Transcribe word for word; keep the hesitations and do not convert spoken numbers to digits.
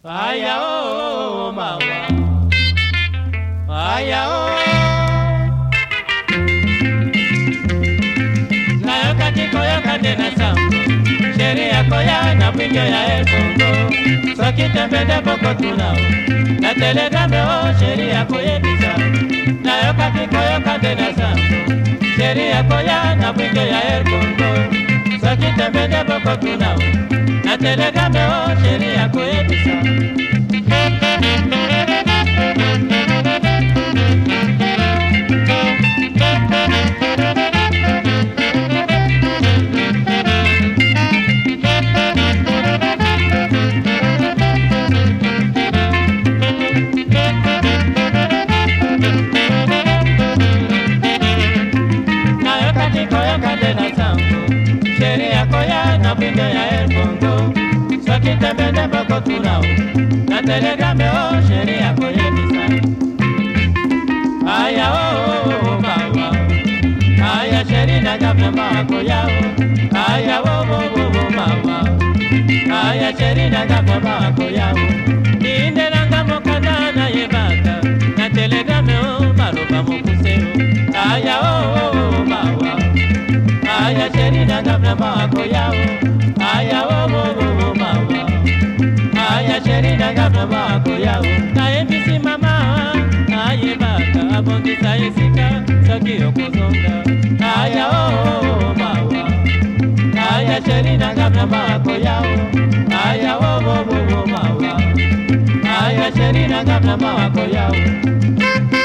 Aya oh mawa, aya oh. Nayo katiko yo kandena sambo, sheria koya na pinyo ya ekongo. Soki tembede boko tunao, na telegrame o sheria koye bisa. Nayo katiko yo kandena sambo, sheria koya na pinyo ya ekongo. Soki tembede boko tunao, na telegrame o sheria koye bisa. Tembede boko tunao, na telegrame o sheria koye bisa. Aya o mawa, aya sheri na gabe mawa koya o. Aya o o o mawa, aya sheri na gabe mawa koya o. Inde langa mokada na yebaka, na telegrame o maroba mokuse o. Aya o o mawa, aya sheri na gabe mawa koya o. Aya o o o mawa, aya sheri na gabe mawa koya o. Na ebisi mama, aye baka abongisa esika soki okozonga. Aya o o mawa, aya sheri na gabe mawa koya o. Aya o o o mawa, aya sheri na gabe mawa koya o.